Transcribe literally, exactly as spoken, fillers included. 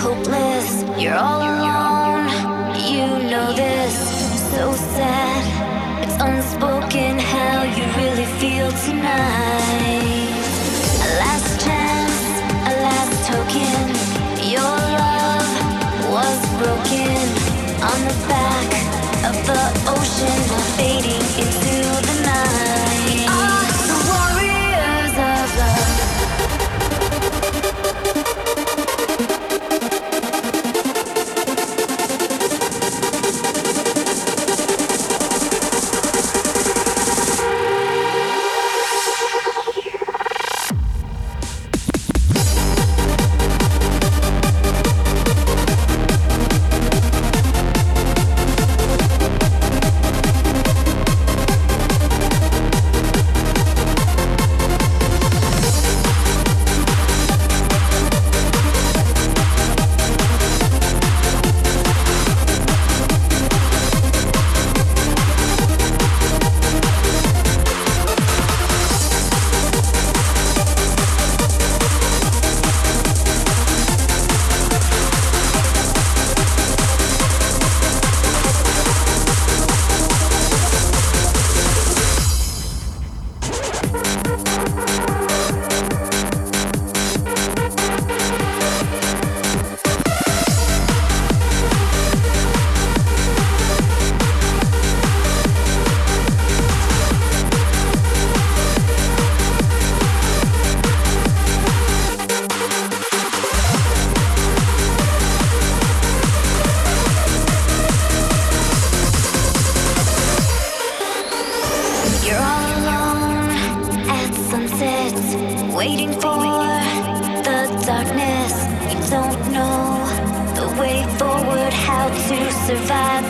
hopeless. You're all alone. You know this. So sad. It's unspoken how you really feel tonight. A last chance, a last token. Your love was broken on the back of the ocean, fading into the night. Ah, the warriors of love. Waiting for the darkness. You don't know the way forward, how to survive.